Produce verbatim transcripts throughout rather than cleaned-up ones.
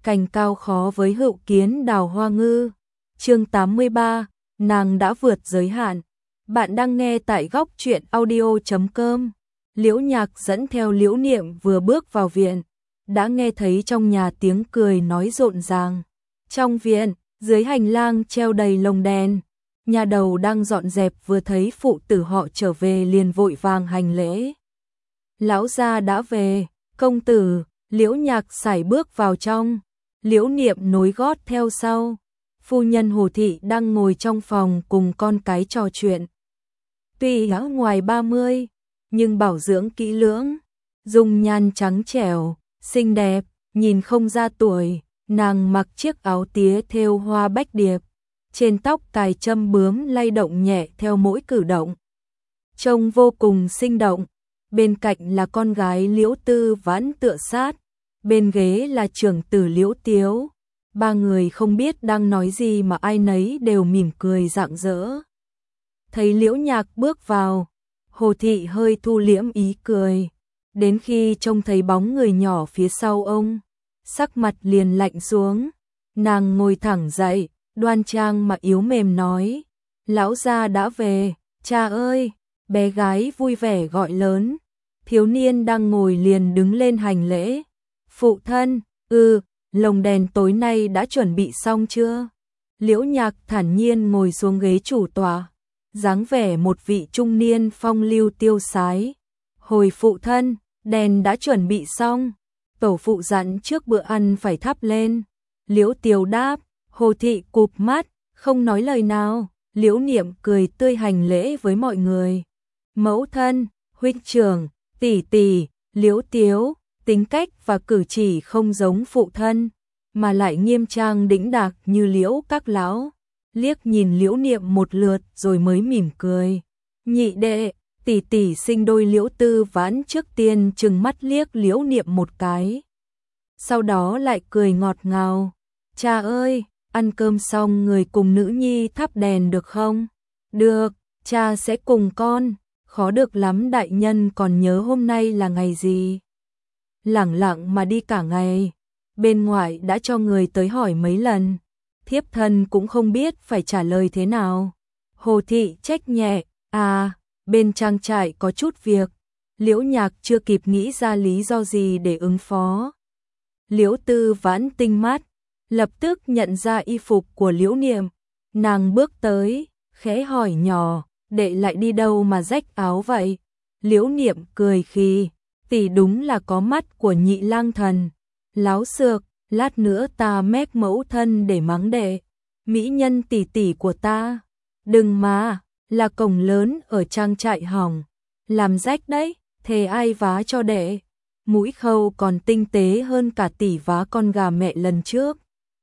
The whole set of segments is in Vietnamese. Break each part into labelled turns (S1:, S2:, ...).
S1: cành cao khó với hữu kiến đào hoa ngư. Chương tám mươi ba, nàng đã vượt giới hạn. Bạn đang nghe tại góc truyện audio chấm com. Liễu Nhạc dẫn theo Liễu Niệm vừa bước vào viện, đã nghe thấy trong nhà tiếng cười nói rộn ràng. Trong viện, dưới hành lang treo đầy lồng đèn, nhà đầu đang dọn dẹp vừa thấy phụ tử họ trở về liền vội vàng hành lễ. Lão gia đã về, công tử. Liễu Nhạc sải bước vào trong, Liễu Niệm nối gót theo sau. Phu nhân Hồ Thị đang ngồi trong phòng cùng con cái trò chuyện. Tuy đã ngoài ba mươi, nhưng bảo dưỡng kỹ lưỡng, dung nhan trắng trẻo, xinh đẹp, nhìn không ra tuổi. Nàng mặc chiếc áo tía thêu hoa bách điệp, trên tóc cài châm bướm lay động nhẹ theo mỗi cử động, trông vô cùng sinh động. Bên cạnh là con gái Liễu Tư Vãn tựa sát, bên ghế là trưởng tử Liễu Tiếu. Ba người không biết đang nói gì mà ai nấy đều mỉm cười rạng rỡ. Thấy Liễu Nhạc bước vào, Hồ Thị hơi thu liễm ý cười, đến khi trông thấy bóng người nhỏ phía sau ông, sắc mặt liền lạnh xuống. Nàng ngồi thẳng dậy, đoan trang mà yếu mềm nói: "Lão gia đã về, cha ơi!" Bé gái vui vẻ gọi lớn. Thiếu niên đang ngồi liền đứng lên hành lễ. "Phụ thân." "Ừ, lồng đèn tối nay đã chuẩn bị xong chưa?" Liễu Nhạc thản nhiên ngồi xuống ghế chủ tọa, dáng vẻ một vị trung niên phong lưu tiêu sái. "Hồi phụ thân, đèn đã chuẩn bị xong, tổ phụ dặn trước bữa ăn phải thắp lên." Liễu Tiếu đáp. Hồ Thị cụp mắt, không nói lời nào. Liễu Niệm cười tươi hành lễ với mọi người. "Mẫu thân, huynh trưởng, tỷ tỷ." Liễu Tiếu, tính cách và cử chỉ không giống phụ thân, mà lại nghiêm trang đĩnh đạc như Liễu các lão. Liếc nhìn Liễu Niệm một lượt rồi mới mỉm cười. "Nhị đệ, tỷ tỷ sinh đôi." Liễu Tư Vãn trước tiên trừng mắt liếc Liễu Niệm một cái, sau đó lại cười ngọt ngào. "Cha ơi, ăn cơm xong người cùng nữ nhi thắp đèn được không?" "Được, cha sẽ cùng con." "Khó được lắm, đại nhân còn nhớ hôm nay là ngày gì?" "Lẳng lặng mà đi cả ngày, bên ngoài đã cho người tới hỏi mấy lần, thiếp thân cũng không biết phải trả lời thế nào." Hồ Thị trách nhẹ. "À, bên trang trại có chút việc." Liễu Nhạc chưa kịp nghĩ ra lý do gì để ứng phó. Liễu Tư Vãn tinh mắt, lập tức nhận ra y phục của Liễu Niệm. Nàng bước tới, khẽ hỏi nhỏ: "Đệ lại đi đâu mà rách áo vậy?" Liễu Niệm cười khì: "Tỷ đúng là có mắt của nhị lang thần. Láo xược, lát nữa ta mét mẫu thân để mắng đệ. Mỹ nhân tỷ tỷ của ta." "Đừng mà, là cổng lớn ở trang trại hỏng, làm rách đấy, thề ai vá cho đệ." "Mũi khâu còn tinh tế hơn cả tỷ vá con gà mẹ lần trước,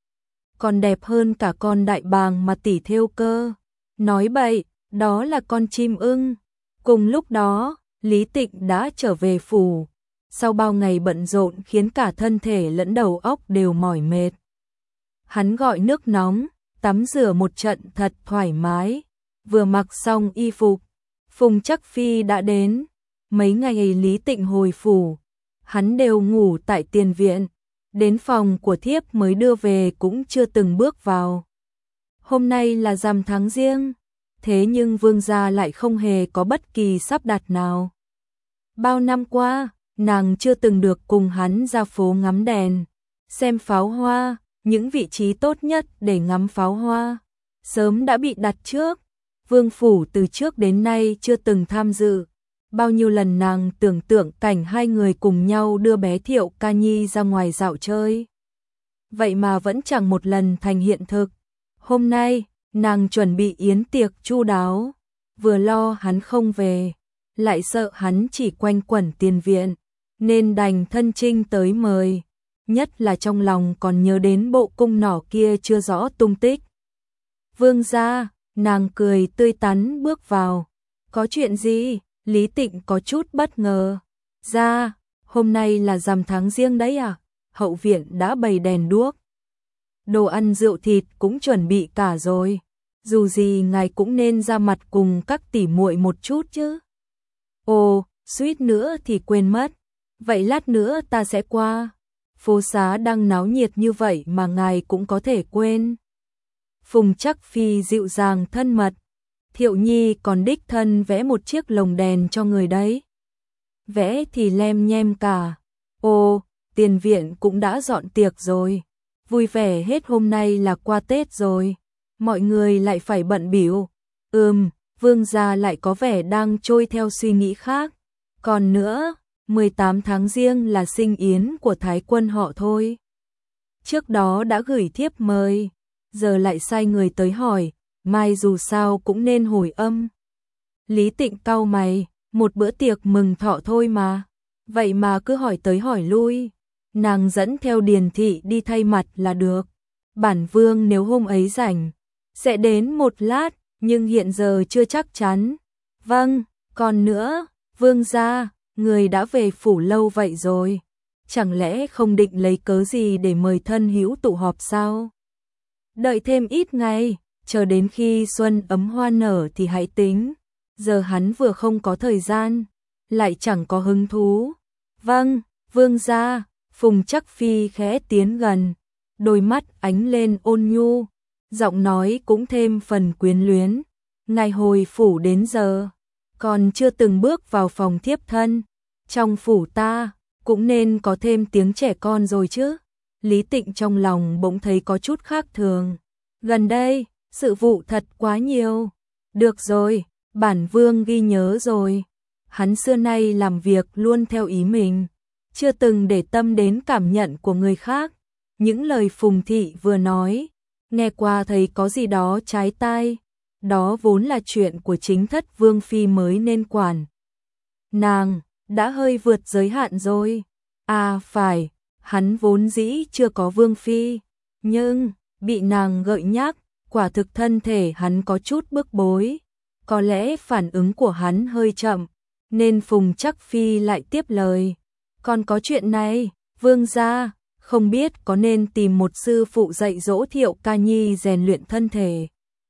S1: còn đẹp hơn cả con đại bàng mà tỷ thêu cơ." "Nói bậy, đó là con chim ưng." Cùng lúc đó, Lý Tịnh đã trở về phủ. Sau bao ngày bận rộn khiến cả thân thể lẫn đầu óc đều mỏi mệt, hắn gọi nước nóng, tắm rửa một trận thật thoải mái. Vừa mặc xong y phục, Phùng Trắc Phi đã đến. Mấy ngày Lý Tịnh hồi phủ, hắn đều ngủ tại tiền viện, đến phòng của thiếp mới đưa về cũng chưa từng bước vào. Hôm nay là rằm tháng Giêng, thế nhưng vương gia lại không hề có bất kỳ sắp đặt nào. Bao năm qua, nàng chưa từng được cùng hắn ra phố ngắm đèn, xem pháo hoa. Những vị trí tốt nhất để ngắm pháo hoa sớm đã bị đặt trước. Vương phủ từ trước đến nay chưa từng tham dự. Bao nhiêu lần nàng tưởng tượng cảnh hai người cùng nhau đưa bé Thiệu Ca Nhi ra ngoài dạo chơi, vậy mà vẫn chẳng một lần thành hiện thực. Hôm nay, nàng chuẩn bị yến tiệc chu đáo, vừa lo hắn không về, lại sợ hắn chỉ quanh quẩn tiền viện, nên đành thân trinh tới mời. Nhất là trong lòng còn nhớ đến bộ cung nỏ kia chưa rõ tung tích. "Vương gia." Nàng cười tươi tắn bước vào. "Có chuyện gì?" Lý Tịnh có chút bất ngờ. "Gia, hôm nay là rằm tháng Giêng đấy à?" Hậu viện đã bày đèn đuốc, đồ ăn rượu thịt cũng chuẩn bị cả rồi. "Dù gì ngài cũng nên ra mặt cùng các tỷ muội một chút chứ." "Ồ, suýt nữa thì quên mất. Vậy lát nữa ta sẽ qua." phố xá đang náo nhiệt như vậy mà ngài cũng có thể quên. Phùng Trắc Phi dịu dàng thân mật, Thiệu Nhi còn đích thân vẽ một chiếc lồng đèn cho người đấy. Vẽ thì lem nhem cả. Ồ, tiền viện cũng đã dọn tiệc rồi. Vui vẻ hết, hôm nay là qua Tết rồi. Mọi người lại phải bận bịu. Ừm, Vương gia lại có vẻ đang trôi theo suy nghĩ khác. Còn nữa, mười tám tháng Giêng là sinh yến của Thái quân họ thôi. Trước đó đã gửi thiếp mời, giờ lại sai người tới hỏi, mai dù sao cũng nên hồi âm. Lý Tịnh cau mày, một bữa tiệc mừng thọ thôi mà, vậy mà cứ hỏi tới hỏi lui. Nàng dẫn theo Điền thị đi thay mặt là được. Bản vương nếu hôm ấy rảnh, sẽ đến một lát, nhưng hiện giờ chưa chắc chắn. Vâng, còn nữa, vương gia, người đã về phủ lâu vậy rồi. Chẳng lẽ không định lấy cớ gì để mời thân hữu tụ họp sao? Đợi thêm ít ngày, chờ đến khi xuân ấm hoa nở thì hãy tính. Giờ hắn vừa không có thời gian, lại chẳng có hứng thú. Vâng, vương gia. Phùng Trắc Phi khẽ tiến gần, đôi mắt ánh lên ôn nhu, giọng nói cũng thêm phần quyến luyến. Ngày hồi phủ đến giờ, còn chưa từng bước vào phòng thiếp thân. Trong phủ ta, cũng nên có thêm tiếng trẻ con rồi chứ. Lý Tịnh trong lòng bỗng thấy có chút khác thường. Gần đây, sự vụ thật quá nhiều. Được rồi, bản vương ghi nhớ rồi. Hắn xưa nay làm việc luôn theo ý mình, chưa từng để tâm đến cảm nhận của người khác. Những lời Phùng thị vừa nói, nghe qua thấy có gì đó trái tai. Đó vốn là chuyện của chính thất vương phi mới nên quản. Nàng đã hơi vượt giới hạn rồi. À phải, hắn vốn dĩ chưa có vương phi, nhưng bị nàng gợi nhắc, quả thực thân thể hắn có chút bức bối. Có lẽ phản ứng của hắn hơi chậm, nên Phùng Trắc Phi lại tiếp lời. Còn có chuyện này, vương gia, không biết có nên tìm một sư phụ dạy dỗ Thiệu ca nhi rèn luyện thân thể.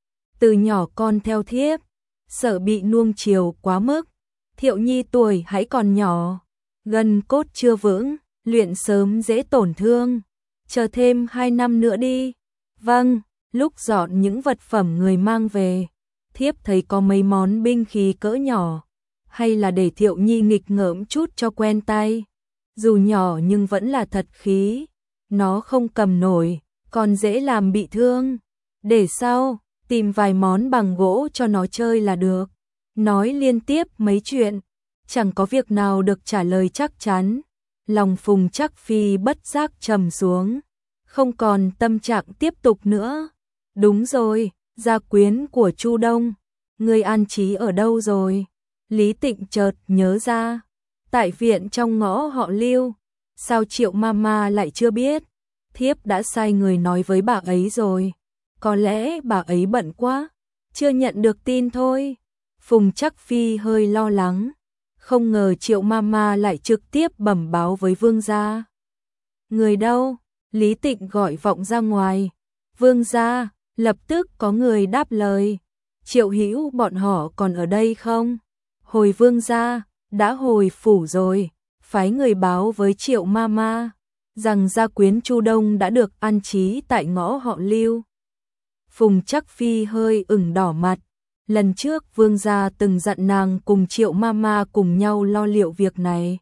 S1: Từ nhỏ con theo thiếp, sợ bị nuông chiều quá mức. Thiệu nhi tuổi hãy còn nhỏ, gân cốt chưa vững, luyện sớm dễ tổn thương. Chờ thêm hai năm nữa đi. Vâng, lúc dọn những vật phẩm người mang về, thiếp thấy có mấy món binh khí cỡ nhỏ, hay là để Thiệu nhi nghịch ngợm chút cho quen tay. Dù nhỏ nhưng vẫn là thật khí, nó không cầm nổi, còn dễ làm bị thương. Để sau, tìm vài món bằng gỗ cho nó chơi là được. Nói liên tiếp mấy chuyện, chẳng có việc nào được trả lời chắc chắn. Lòng Phùng Trắc Phi bất giác trầm xuống, không còn tâm trạng tiếp tục nữa. Đúng rồi, gia quyến của Chu Đông, người an trí ở đâu rồi? Lý Tịnh chợt nhớ ra, tại viện trong ngõ họ Lưu. Sao Triệu Mama lại chưa biết? Thiếp đã sai người nói với bà ấy rồi. Có lẽ bà ấy bận quá, chưa nhận được tin thôi. Phùng Trắc Phi hơi lo lắng, không ngờ Triệu Mama lại trực tiếp bẩm báo với vương gia. Người đâu? Lý Tịnh gọi vọng ra ngoài. Vương gia, lập tức có người đáp lời. Triệu Hữu bọn họ còn ở đây không? Hồi vương gia, đã hồi phủ rồi, phái người báo với Triệu Mama rằng gia quyến Chu Đông đã được an trí tại ngõ họ Lưu. Phùng Trắc Phi hơi ửng đỏ mặt. Lần trước vương gia từng dặn nàng cùng Triệu Mama cùng nhau lo liệu việc này.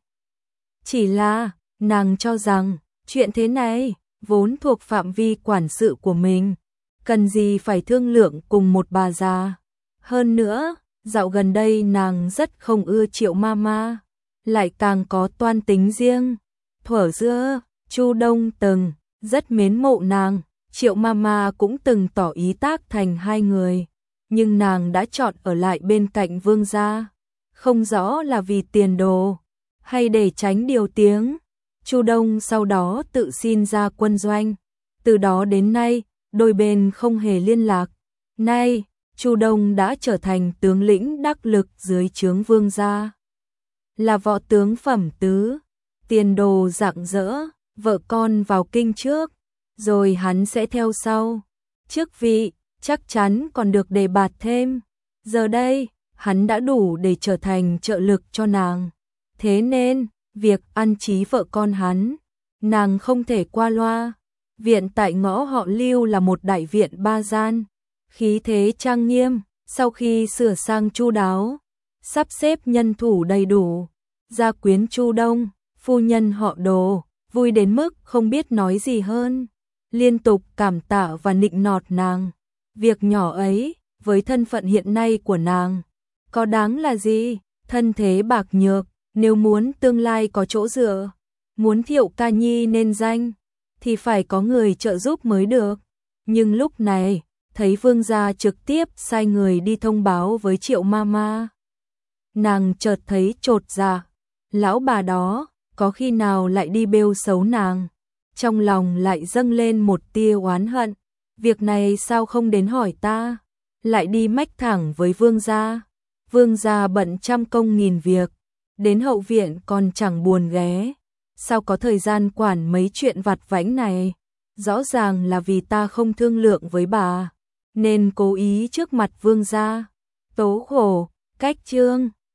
S1: Chỉ là, nàng cho rằng, chuyện thế này, vốn thuộc phạm vi quản sự của mình. Cần gì phải thương lượng cùng một bà già. Hơn nữa, dạo gần đây nàng rất không ưa Triệu Mama, lại càng có toan tính riêng. Thuở xưa, Chu Đông từng rất mến mộ nàng, Triệu Mama cũng từng tỏ ý tác thành hai người, nhưng nàng đã chọn ở lại bên cạnh vương gia, không rõ là vì tiền đồ hay để tránh điều tiếng. Chu Đông sau đó tự xin ra quân doanh, từ đó đến nay, đôi bên không hề liên lạc. Nay, Chu Đông đã trở thành tướng lĩnh đắc lực dưới trướng vương gia, là võ tướng phẩm tứ, tiền đồ rạng rỡ, vợ con vào kinh trước, rồi hắn sẽ theo sau. Chức vị chắc chắn còn được đề bạt thêm. Giờ đây, hắn đã đủ để trở thành trợ lực cho nàng. Thế nên, việc an trí vợ con hắn nàng không thể qua loa. Viện tại ngõ họ Lưu là một đại viện ba gian, khí thế trang nghiêm, sau khi sửa sang chu đáo, sắp xếp nhân thủ đầy đủ, gia quyến chu đông, phu nhân họ Đồ, vui đến mức không biết nói gì hơn, liên tục cảm tạ và nịnh nọt nàng. Việc nhỏ ấy, với thân phận hiện nay của nàng, có đáng là gì? Thân thế bạc nhược, nếu muốn tương lai có chỗ dựa, muốn Thiệu Ca Nhi nên danh, thì phải có người trợ giúp mới được. Nhưng lúc này, thấy Vương gia trực tiếp sai người đi thông báo với Triệu Mama, nàng chợt thấy chột dạ, lão bà đó có khi nào lại đi bêu xấu nàng. Trong lòng lại dâng lên một tia oán hận, việc này sao không đến hỏi ta, lại đi mách thẳng với Vương gia. Vương gia bận trăm công nghìn việc, đến hậu viện còn chẳng buồn ghé, sao có thời gian quản mấy chuyện vặt vãnh này. Rõ ràng là vì ta không thương lượng với bà, nên cố ý trước mặt Vương gia. Tố khổ, cách chương